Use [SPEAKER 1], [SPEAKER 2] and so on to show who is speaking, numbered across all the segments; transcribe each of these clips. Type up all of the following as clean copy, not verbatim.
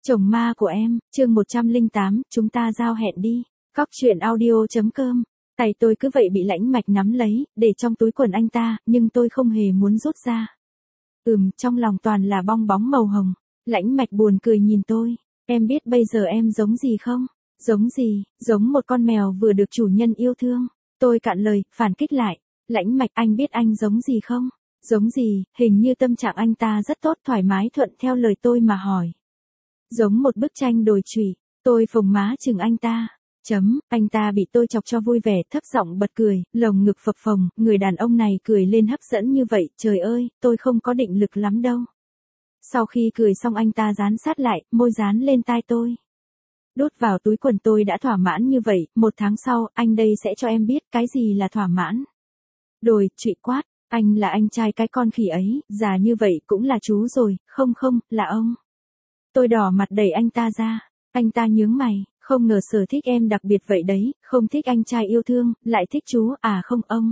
[SPEAKER 1] Chồng ma của em, chương 108, chúng ta giao hẹn đi. Cóc truyện audio.com. Tay tôi cứ vậy bị Lãnh Mạch nắm lấy, để trong túi quần anh ta, nhưng tôi không hề muốn rút ra. Trong lòng toàn là bong bóng màu hồng. Lãnh Mạch buồn cười nhìn tôi. Em biết bây giờ em giống gì không? Giống gì? Giống một con mèo vừa được chủ nhân yêu thương. Tôi cạn lời, phản kích lại. Lãnh Mạch, anh biết anh giống gì không? Giống gì? Hình như tâm trạng anh ta rất tốt, thoải mái thuận theo lời tôi mà hỏi. Giống một bức tranh đồi trụy. Tôi phồng má chừng anh ta. Anh ta bị tôi chọc cho vui vẻ, thấp giọng bật cười, lồng ngực phập phồng, người đàn ông này cười lên hấp dẫn như vậy, trời ơi, tôi không có định lực lắm đâu. Sau khi cười xong anh ta dán sát lại, môi dán lên tai tôi. Đút vào túi quần tôi đã thỏa mãn như vậy, 1 tháng sau, anh đây sẽ cho em biết cái gì là thỏa mãn. Đồi trụy quát, anh là anh trai cái con khỉ ấy, già như vậy cũng là chú rồi, không, là ông. Tôi đỏ mặt đẩy anh ta ra, anh ta nhướng mày, không ngờ sở thích em đặc biệt vậy đấy, không thích anh trai yêu thương, lại thích chú, à không ông.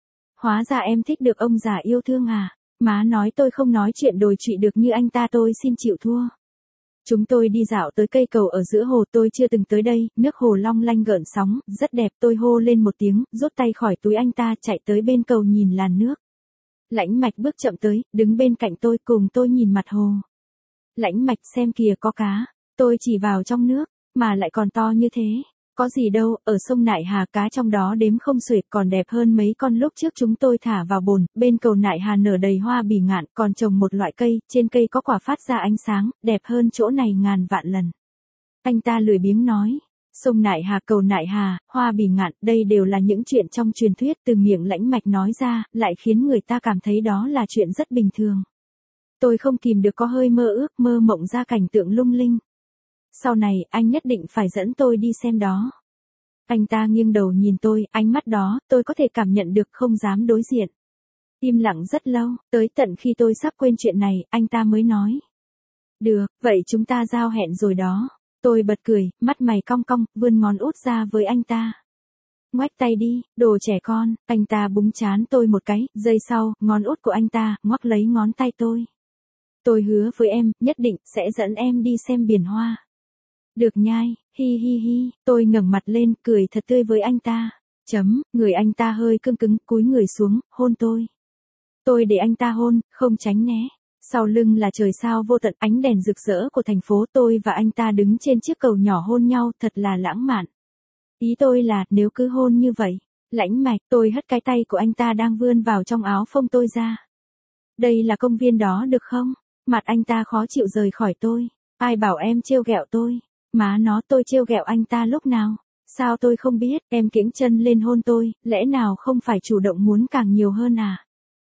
[SPEAKER 1] Hóa ra em thích được ông già yêu thương à, má nói tôi không nói chuyện đồi trụy được như anh ta, tôi xin chịu thua. Chúng tôi đi dạo tới cây cầu ở giữa hồ, tôi chưa từng tới đây, nước hồ long lanh gợn sóng, rất đẹp, tôi hô lên một tiếng, rút tay khỏi túi anh ta chạy tới bên cầu nhìn làn nước. Lãnh Mạch bước chậm tới, đứng bên cạnh tôi cùng tôi nhìn mặt hồ. Lãnh Mạch xem kìa có cá, tôi chỉ vào trong nước, mà lại còn to như thế. Có gì đâu, ở sông Nại Hà cá trong đó đếm không xuể, còn đẹp hơn mấy con lúc trước chúng tôi thả vào bồn. Bên cầu Nại Hà nở đầy hoa bỉ ngạn, còn trồng một loại cây, trên cây có quả phát ra ánh sáng, đẹp hơn chỗ này ngàn vạn lần. Anh ta lười biếng nói. Sông Nại Hà, cầu Nại Hà, hoa bỉ ngạn, đây đều là những chuyện trong truyền thuyết, từ miệng Lãnh Mạch nói ra, lại khiến người ta cảm thấy đó là chuyện rất bình thường. Tôi không kìm được có hơi mơ ước, mơ mộng ra cảnh tượng lung linh. Sau này, anh nhất định phải dẫn tôi đi xem đó. Anh ta nghiêng đầu nhìn tôi, ánh mắt đó, tôi có thể cảm nhận được, không dám đối diện. Im lặng rất lâu, tới tận khi tôi sắp quên chuyện này, anh ta mới nói. Được, vậy chúng ta giao hẹn rồi đó. Tôi bật cười, mắt mày cong cong, vươn ngón út ra với anh ta. Ngoách tay đi, đồ trẻ con, anh ta búng trán tôi một cái, giây sau, ngón út của anh ta, ngoắc lấy ngón tay tôi. Tôi hứa với em, nhất định, sẽ dẫn em đi xem biển hoa. Được nhai, hi hi hi, tôi ngẩng mặt lên, cười thật tươi với anh ta. Người anh ta hơi cứng cứng, cúi người xuống, hôn tôi. Tôi để anh ta hôn, không tránh né. Sau lưng là trời sao vô tận, ánh đèn rực rỡ của thành phố, tôi và anh ta đứng trên chiếc cầu nhỏ hôn nhau, thật là lãng mạn. Ý tôi là, nếu cứ hôn như vậy, Lãnh Mạch, tôi hất cái tay của anh ta đang vươn vào trong áo phông tôi ra. Đây là công viên đó được không? Mặt anh ta khó chịu rời khỏi tôi. Ai bảo em trêu ghẹo tôi? Má nó, tôi trêu ghẹo anh ta lúc nào? Sao tôi không biết? Em kiễng chân lên hôn tôi, lẽ nào không phải chủ động muốn càng nhiều hơn à?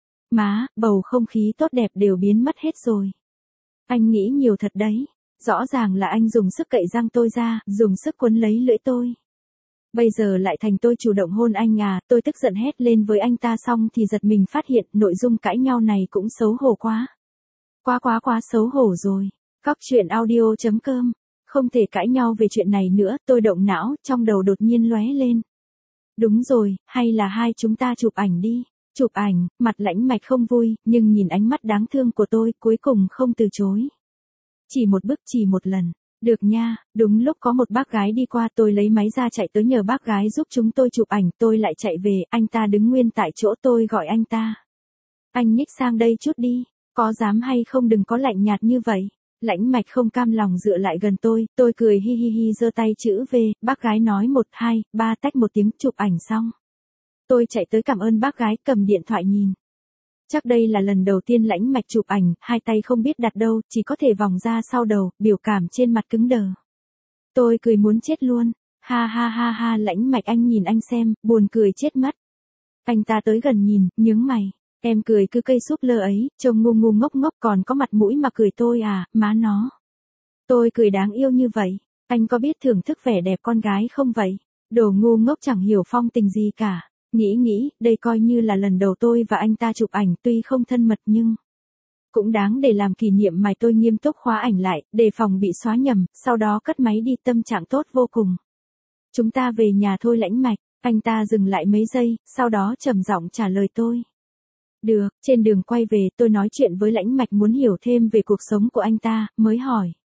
[SPEAKER 1] Má, bầu không khí tốt đẹp đều biến mất hết rồi. Anh nghĩ nhiều thật đấy. Rõ ràng là anh dùng sức cậy răng tôi ra, dùng sức quấn lấy lưỡi tôi. Bây giờ lại thành tôi chủ động hôn anh à, tôi tức giận hét lên với anh ta, xong thì giật mình phát hiện nội dung cãi nhau này cũng xấu hổ quá. Quá xấu hổ rồi. Cóc truyện audio.com. Không thể cãi nhau về chuyện này nữa, tôi động não, trong đầu đột nhiên lóe lên. Đúng rồi, hay là hai chúng ta chụp ảnh đi. Chụp ảnh, mặt Lãnh Mạch không vui, nhưng nhìn ánh mắt đáng thương của tôi, cuối cùng không từ chối. Chỉ một bức, chỉ một lần. Được nha, đúng lúc có một bác gái đi qua, tôi lấy máy ra chạy tới nhờ bác gái giúp chúng tôi chụp ảnh, tôi lại chạy về, anh ta đứng nguyên tại chỗ, tôi gọi anh ta. Anh nhích sang đây chút đi, có dám hay không, đừng có lạnh nhạt như vậy. Lãnh Mạch không cam lòng dựa lại gần tôi cười hi hi hi giơ tay chữ V, bác gái nói 1, 2, 3 tách một tiếng, chụp ảnh xong. Tôi chạy tới cảm ơn bác gái, cầm điện thoại nhìn. Chắc đây là lần đầu tiên Lãnh Mạch chụp ảnh, hai tay không biết đặt đâu, chỉ có thể vòng ra sau đầu, biểu cảm trên mặt cứng đờ. Tôi cười muốn chết luôn, ha, Lãnh Mạch anh nhìn anh xem, buồn cười chết mất. Anh ta tới gần nhìn, nhướng mày. Em cười cứ cây súp lơ ấy, trông ngu ngu ngốc ngốc, còn có mặt mũi mà cười tôi à, má nó. Tôi cười đáng yêu như vậy, anh có biết thưởng thức vẻ đẹp con gái không vậy? Đồ ngu ngốc chẳng hiểu phong tình gì cả. Nghĩ, đây coi như là lần đầu tôi và anh ta chụp ảnh, tuy không thân mật nhưng cũng đáng để làm kỷ niệm, mà tôi nghiêm túc khóa ảnh lại, đề phòng bị xóa nhầm, sau đó cất máy đi, tâm trạng tốt vô cùng. Chúng ta về nhà thôi Lãnh Mạch, anh ta dừng lại mấy giây, sau đó trầm giọng trả lời tôi. Được, trên đường quay về tôi nói chuyện với Lãnh Mạch muốn hiểu thêm về cuộc sống của anh ta, mới hỏi.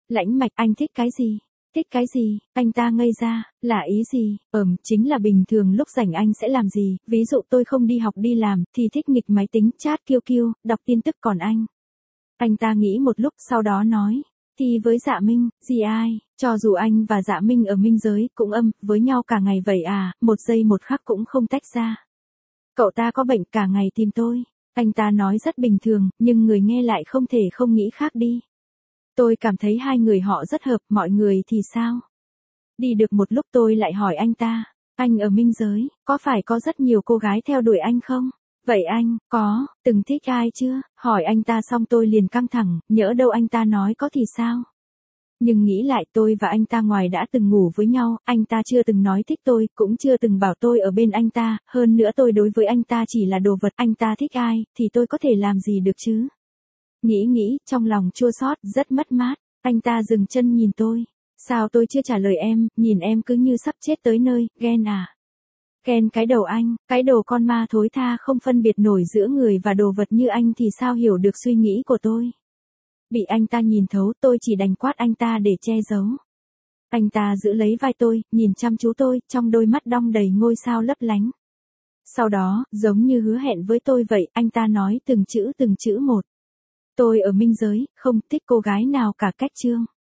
[SPEAKER 1] Lãnh Mạch, anh thích cái gì? Thích cái gì? Anh ta ngây ra, là ý gì? Chính là bình thường lúc rảnh anh sẽ làm gì, ví dụ tôi không đi học đi làm, thì thích nghịch máy tính, chat QQ, đọc tin tức còn anh. Anh ta nghĩ một lúc sau đó nói, thì với Dạ Minh, gì ai, cho dù anh và Dạ Minh ở minh giới, cũng với nhau cả ngày vậy à, một giây một khắc cũng không tách ra. Cậu ta có bệnh cả ngày tìm tôi. Anh ta nói rất bình thường, nhưng người nghe lại không thể không nghĩ khác đi. Tôi cảm thấy hai người họ rất hợp, mọi người thì sao? Đi được một lúc tôi lại hỏi anh ta, anh ở minh giới, có phải có rất nhiều cô gái theo đuổi anh không? Vậy anh, có, từng thích ai chưa? Hỏi anh ta xong tôi liền căng thẳng, nhỡ đâu anh ta nói có thì sao? Nhưng nghĩ lại tôi và anh ta ngoài đã từng ngủ với nhau, anh ta chưa từng nói thích tôi, cũng chưa từng bảo tôi ở bên anh ta, hơn nữa tôi đối với anh ta chỉ là đồ vật, anh ta thích ai, thì tôi có thể làm gì được chứ? Nghĩ, trong lòng chua xót, rất mất mát, anh ta dừng chân nhìn tôi. Sao tôi chưa trả lời em, nhìn em cứ như sắp chết tới nơi, ghen à? Ghen cái đầu anh, cái đồ con ma thối tha không phân biệt nổi giữa người và đồ vật như anh thì sao hiểu được suy nghĩ của tôi. Bị anh ta nhìn thấu tôi chỉ đành quát anh ta để che giấu. Anh ta giữ lấy vai tôi, nhìn chăm chú tôi, trong đôi mắt đong đầy ngôi sao lấp lánh. Sau đó, giống như hứa hẹn với tôi vậy, anh ta nói từng chữ một. Tôi ở minh giới, không thích cô gái nào cả, cách chương.